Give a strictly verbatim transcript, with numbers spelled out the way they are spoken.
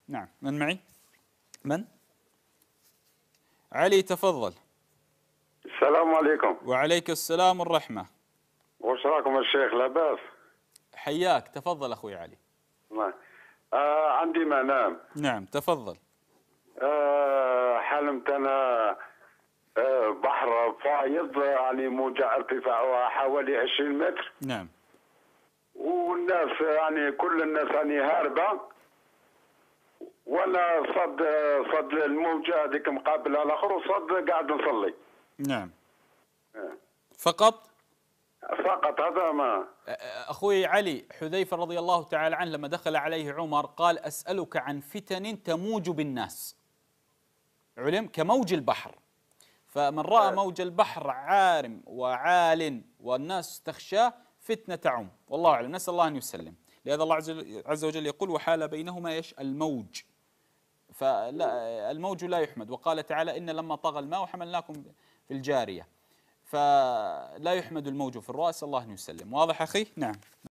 نعم. من معي؟ من؟ علي تفضل. السلام عليكم. وعليك السلام والرحمة. وش راكم الشيخ؟ لاباس؟ حياك، تفضل أخوي علي. آه عندي منام. نعم تفضل. آه حلمت أنا آه بحر فايض، يعني موجة ارتفاعها حوالي عشرين متر. نعم. والناس يعني كل الناس يعني هاربة، وأنا صد صد الموجة هذيك مقابلة الآخر، وصد قاعد نصلي. نعم. آه. فقط؟ فقط هذا ما. أخوي علي، حذيفة رضي الله تعالى عنه لما دخل عليه عمر قال: أسألك عن فتن تموج بالناس، علم كموج البحر، فمن رأى موج البحر عارم وعال والناس تخشاه فتنة تعم، والله أعلم، نسأل الله أن يسلم. لهذا الله عز وجل يقول: وحال بينهما ايش؟ الموج. فلا الموج لا يحمد، وقال تعالى: إن لما طغى الماء حملناكم في الجارية، فلا يحمد الموج في الرأس، الله أن يسلم. واضح أخي؟ نعم.